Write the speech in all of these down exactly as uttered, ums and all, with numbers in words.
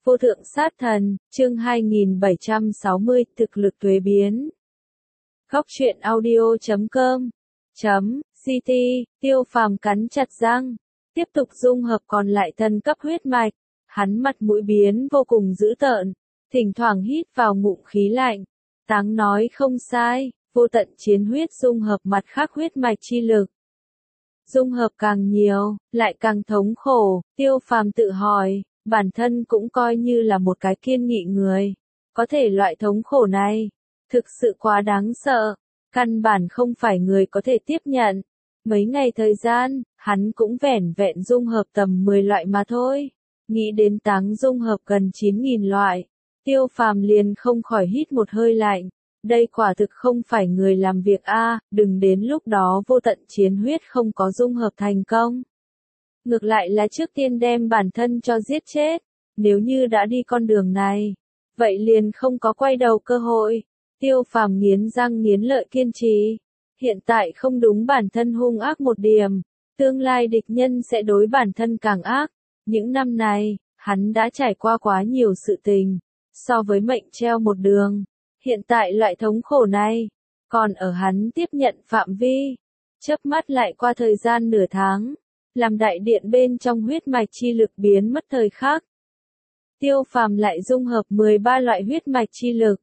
Vô thượng sát thần, chương hai nghìn bảy trăm sáu mươi, thực lực thuế biến. Góc truyện audio chấm com chấm ct, Tiêu Phàm cắn chặt răng, tiếp tục dung hợp còn lại thần cấp huyết mạch, hắn mặt mũi biến vô cùng dữ tợn, thỉnh thoảng hít vào ngụm khí lạnh, Táng nói không sai, vô tận chiến huyết dung hợp mặt khác huyết mạch chi lực. Dung hợp càng nhiều, lại càng thống khổ, Tiêu Phàm tự hỏi, bản thân cũng coi như là một cái kiên nghị người, có thể loại thống khổ này, thực sự quá đáng sợ, căn bản không phải người có thể tiếp nhận. Mấy ngày thời gian, hắn cũng vẻn vẹn dung hợp tầm mười loại mà thôi, nghĩ đến Táng dung hợp gần chín nghìn loại, Tiêu Phàm liền không khỏi hít một hơi lạnh. Đây quả thực không phải người làm việc a, à, đừng đến lúc đó vô tận chiến huyết không có dung hợp thành công. Ngược lại là trước tiên đem bản thân cho giết chết, nếu như đã đi con đường này, vậy liền không có quay đầu cơ hội. Tiêu Phàm nghiến răng nghiến lợi kiên trì, hiện tại không đúng bản thân hung ác một điểm, tương lai địch nhân sẽ đối bản thân càng ác. Những năm này, hắn đã trải qua quá nhiều sự tình, so với mệnh treo một đường. Hiện tại loại thống khổ này, còn ở hắn tiếp nhận phạm vi, chớp mắt lại qua thời gian nửa tháng, làm đại điện bên trong huyết mạch chi lực biến mất thời khắc. Tiêu Phàm lại dung hợp mười ba loại huyết mạch chi lực.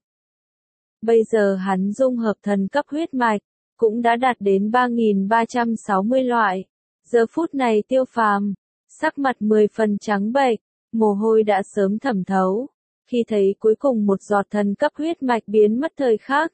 Bây giờ hắn dung hợp thần cấp huyết mạch, cũng đã đạt đến ba nghìn ba trăm sáu mươi loại. Giờ phút này Tiêu Phàm, sắc mặt mười phần trắng bệch, mồ hôi đã sớm thẩm thấu. Khi thấy cuối cùng một giọt thần cấp huyết mạch biến mất thời khắc,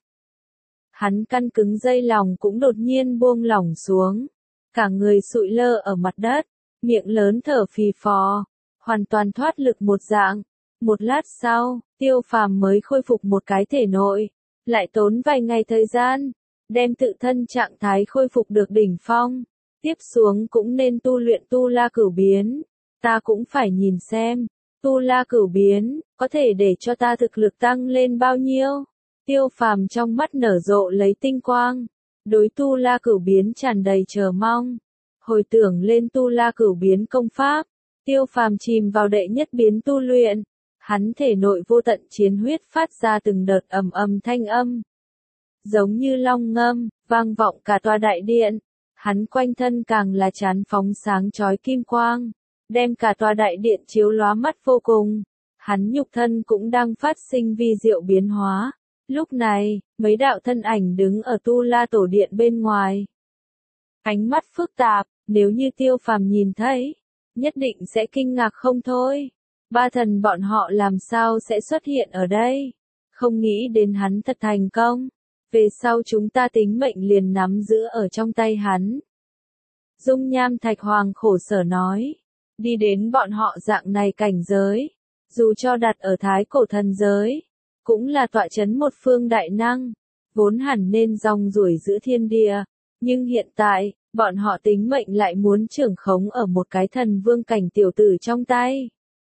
hắn căn cứng dây lòng cũng đột nhiên buông lỏng xuống, cả người sụi lơ ở mặt đất, miệng lớn thở phì phò, hoàn toàn thoát lực một dạng. Một lát sau, Tiêu Phàm mới khôi phục một cái thể nội, lại tốn vài ngày thời gian, đem tự thân trạng thái khôi phục được đỉnh phong, tiếp xuống cũng nên tu luyện tu la cửu biến, ta cũng phải nhìn xem. Tu la cửu biến, có thể để cho ta thực lực tăng lên bao nhiêu? Tiêu Phàm trong mắt nở rộ lấy tinh quang, đối tu la cửu biến tràn đầy chờ mong. Hồi tưởng lên tu la cửu biến công pháp, Tiêu Phàm chìm vào đệ nhất biến tu luyện, hắn thể nội vô tận chiến huyết phát ra từng đợt ầm ầm thanh âm, giống như long ngâm, vang vọng cả tòa đại điện. Hắn quanh thân càng là chán phóng sáng chói kim quang, đem cả tòa đại điện chiếu lóa mắt vô cùng. Hắn nhục thân cũng đang phát sinh vi diệu biến hóa. Lúc này, mấy đạo thân ảnh đứng ở tu la tổ điện bên ngoài. Ánh mắt phức tạp, nếu như Tiêu Phàm nhìn thấy, nhất định sẽ kinh ngạc không thôi. Ba thần bọn họ làm sao sẽ xuất hiện ở đây? Không nghĩ đến hắn thật thành công. Về sau chúng ta tính mệnh liền nắm giữ ở trong tay hắn. Dung Nham Thạch Hoàng khổ sở nói. Đi đến bọn họ dạng này cảnh giới, dù cho đặt ở thái cổ thần giới, cũng là tọa chấn một phương đại năng, vốn hẳn nên rong ruổi giữa thiên địa, nhưng hiện tại, bọn họ tính mệnh lại muốn trưởng khống ở một cái thần vương cảnh tiểu tử trong tay.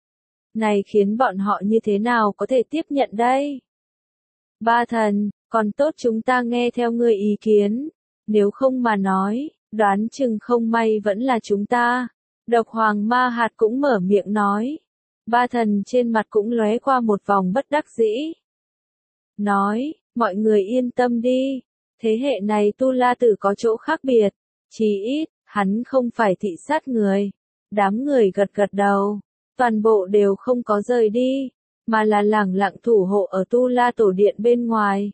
Này khiến bọn họ như thế nào có thể tiếp nhận đây? Ba thần, còn tốt chúng ta nghe theo ngươi ý kiến, nếu không mà nói, đoán chừng không may vẫn là chúng ta. Độc Hoàng Ma Hạt cũng mở miệng nói. Ba thần trên mặt cũng lóe qua một vòng bất đắc dĩ. Nói, mọi người yên tâm đi. Thế hệ này Tu La Tử có chỗ khác biệt. Chí ít, hắn không phải thị sát người. Đám người gật gật đầu. Toàn bộ đều không có rời đi. Mà là lẳng lặng thủ hộ ở Tu La Tổ Điện bên ngoài.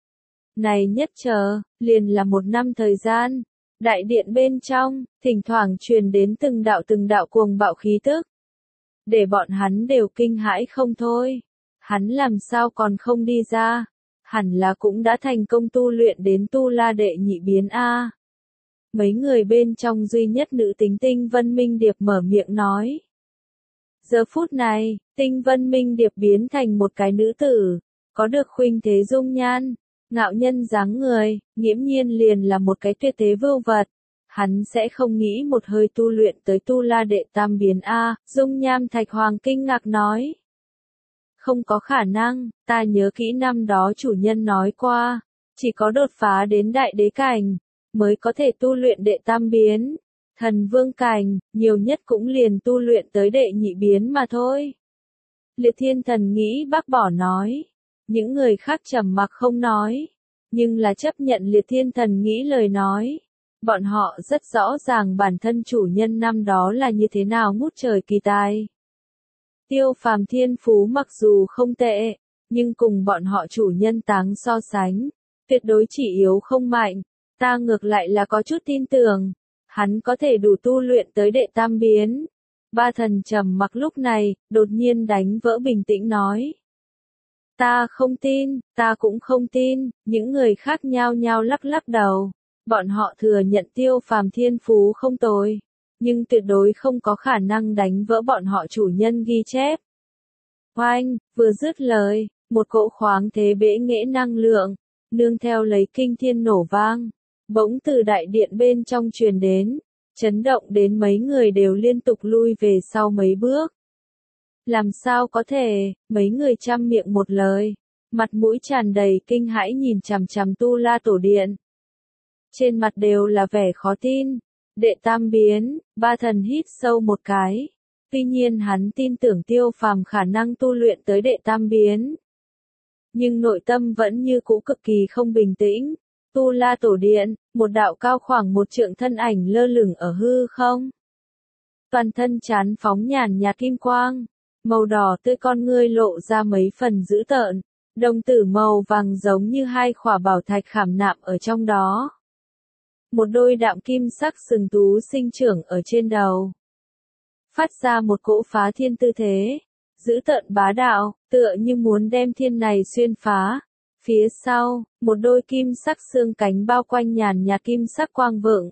Này nhất chờ, liền là một năm thời gian. Đại điện bên trong, thỉnh thoảng truyền đến từng đạo từng đạo cuồng bạo khí tức. Để bọn hắn đều kinh hãi không thôi. Hắn làm sao còn không đi ra? Hẳn là cũng đã thành công tu luyện đến tu la đệ nhị biến A. Mấy người bên trong duy nhất nữ tính Tinh Vân Minh Điệp mở miệng nói. Giờ phút này, Tinh Vân Minh Điệp biến thành một cái nữ tử, có được khuynh thế dung nhan. Ngạo nhân dáng người, nghiễm nhiên liền là một cái tuyệt thế vưu vật. Hắn sẽ không nghĩ một hơi tu luyện tới tu la đệ tam biến A, Dung Nham Thạch Hoàng kinh ngạc nói. Không có khả năng, ta nhớ kỹ năm đó chủ nhân nói qua, chỉ có đột phá đến đại đế cảnh, mới có thể tu luyện đệ tam biến. Thần vương cảnh, nhiều nhất cũng liền tu luyện tới đệ nhị biến mà thôi. Liệt Thiên Thần nghĩ bác bỏ nói. Những người khác trầm mặc không nói. Nhưng là chấp nhận Liệt Thiên Thần nghĩ lời nói. Bọn họ rất rõ ràng bản thân chủ nhân năm đó là như thế nào ngút trời kỳ tài. Tiêu Phàm thiên phú mặc dù không tệ, nhưng cùng bọn họ chủ nhân Táng so sánh, tuyệt đối chỉ yếu không mạnh. Ta ngược lại là có chút tin tưởng, hắn có thể đủ tu luyện tới đệ tam biến. Ba thần trầm mặc lúc này, đột nhiên đánh vỡ bình tĩnh nói. Ta không tin, ta cũng không tin, những người khác nhao nhao lắc lắc đầu. Bọn họ thừa nhận Tiêu Phàm thiên phú không tồi, nhưng tuyệt đối không có khả năng đánh vỡ bọn họ chủ nhân ghi chép. Oanh, vừa dứt lời, một cỗ khoáng thế bẽ nghễ năng lượng, nương theo lấy kinh thiên nổ vang, bỗng từ đại điện bên trong truyền đến, chấn động đến mấy người đều liên tục lui về sau mấy bước. Làm sao có thể, mấy người trăm miệng một lời, mặt mũi tràn đầy kinh hãi nhìn chằm chằm Tu La Tổ Điện. Trên mặt đều là vẻ khó tin. Đệ tam biến, ba thần hít sâu một cái. Tuy nhiên hắn tin tưởng Tiêu Phàm khả năng tu luyện tới đệ tam biến. Nhưng nội tâm vẫn như cũ cực kỳ không bình tĩnh. Tu La Tổ Điện, một đạo cao khoảng một trượng thân ảnh lơ lửng ở hư không. Toàn thân chán phóng nhàn nhạt kim quang. Màu đỏ tươi con ngươi lộ ra mấy phần dữ tợn. Đồng tử màu vàng giống như hai khỏa bảo thạch khảm nạm ở trong đó. Một đôi đạm kim sắc sừng tú sinh trưởng ở trên đầu. Phát ra một cỗ phá thiên tư thế. Dữ tợn bá đạo, tựa như muốn đem thiên này xuyên phá. Phía sau, một đôi kim sắc xương cánh bao quanh nhàn nhạt kim sắc quang vượng.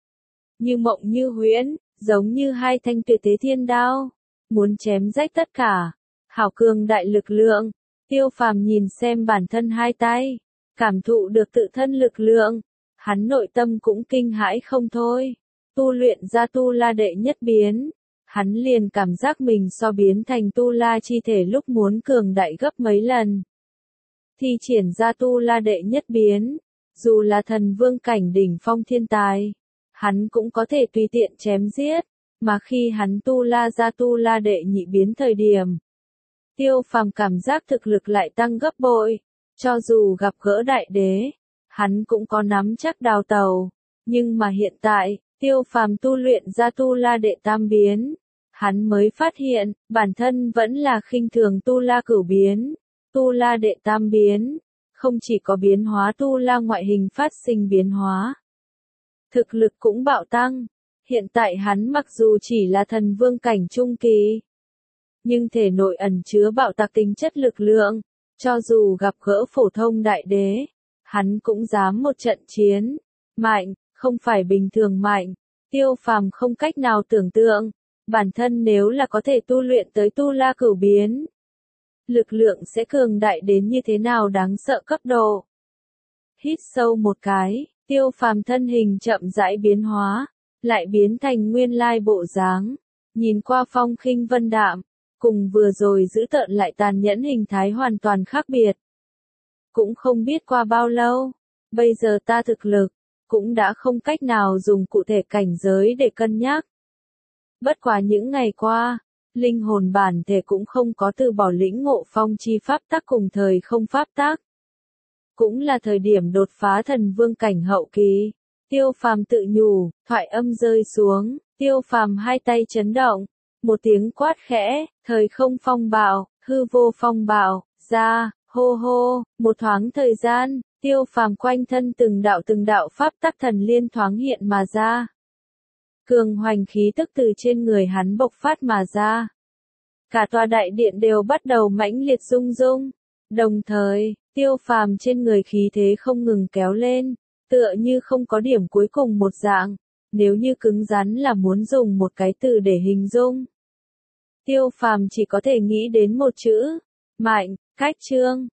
Như mộng như huyễn, giống như hai thanh tuyệt thế thiên đao. Muốn chém rách tất cả. Hảo cường đại lực lượng. Tiêu Phàm nhìn xem bản thân hai tay. Cảm thụ được tự thân lực lượng. Hắn nội tâm cũng kinh hãi không thôi. Tu luyện ra Tu La đệ nhất biến. Hắn liền cảm giác mình so biến thành Tu La chi thể lúc muốn cường đại gấp mấy lần. Thi triển ra Tu La đệ nhất biến. Dù là thần vương cảnh đỉnh phong thiên tài. Hắn cũng có thể tùy tiện chém giết. Mà khi hắn Tu La ra Tu La đệ nhị biến thời điểm. Tiêu Phàm cảm giác thực lực lại tăng gấp bội. Cho dù gặp gỡ đại đế. Hắn cũng có nắm chắc đào tàu, nhưng mà hiện tại, Tiêu Phàm tu luyện ra Tu La đệ tam biến, hắn mới phát hiện, bản thân vẫn là khinh thường Tu La cửu biến, Tu La đệ tam biến, không chỉ có biến hóa Tu La ngoại hình phát sinh biến hóa, thực lực cũng bạo tăng, hiện tại hắn mặc dù chỉ là thần vương cảnh trung kỳ, nhưng thể nội ẩn chứa bạo tạc tính chất lực lượng, cho dù gặp gỡ phổ thông đại đế. Hắn cũng dám một trận chiến. Mạnh, không phải bình thường mạnh. Tiêu Phàm không cách nào tưởng tượng. Bản thân nếu là có thể tu luyện tới Tu La cửu biến. Lực lượng sẽ cường đại đến như thế nào đáng sợ cấp độ. Hít sâu một cái. Tiêu Phàm thân hình chậm rãi biến hóa. Lại biến thành nguyên lai bộ dáng. Nhìn qua phong khinh vân đạm. Cùng vừa rồi giữ tợn lại tàn nhẫn hình thái hoàn toàn khác biệt. Cũng không biết qua bao lâu, bây giờ ta thực lực, cũng đã không cách nào dùng cụ thể cảnh giới để cân nhắc. Bất quá những ngày qua, linh hồn bản thể cũng không có từ bỏ lĩnh ngộ phong chi pháp tắc cùng thời không pháp tắc. Cũng là thời điểm đột phá thần vương cảnh hậu kỳ. Tiêu Phàm tự nhủ, thoại âm rơi xuống, Tiêu Phàm hai tay chấn động, một tiếng quát khẽ, thời không phong bạo, hư vô phong bạo, ra. Hô hô, một thoáng thời gian, Tiêu Phàm quanh thân từng đạo từng đạo pháp tắc thần liên thoáng hiện mà ra. Cường hoành khí tức từ trên người hắn bộc phát mà ra. Cả tòa đại điện đều bắt đầu mãnh liệt rung rung. Đồng thời, Tiêu Phàm trên người khí thế không ngừng kéo lên, tựa như không có điểm cuối cùng một dạng. Nếu như cứng rắn là muốn dùng một cái từ để hình dung. Tiêu Phàm chỉ có thể nghĩ đến một chữ, mạnh. Cách chương,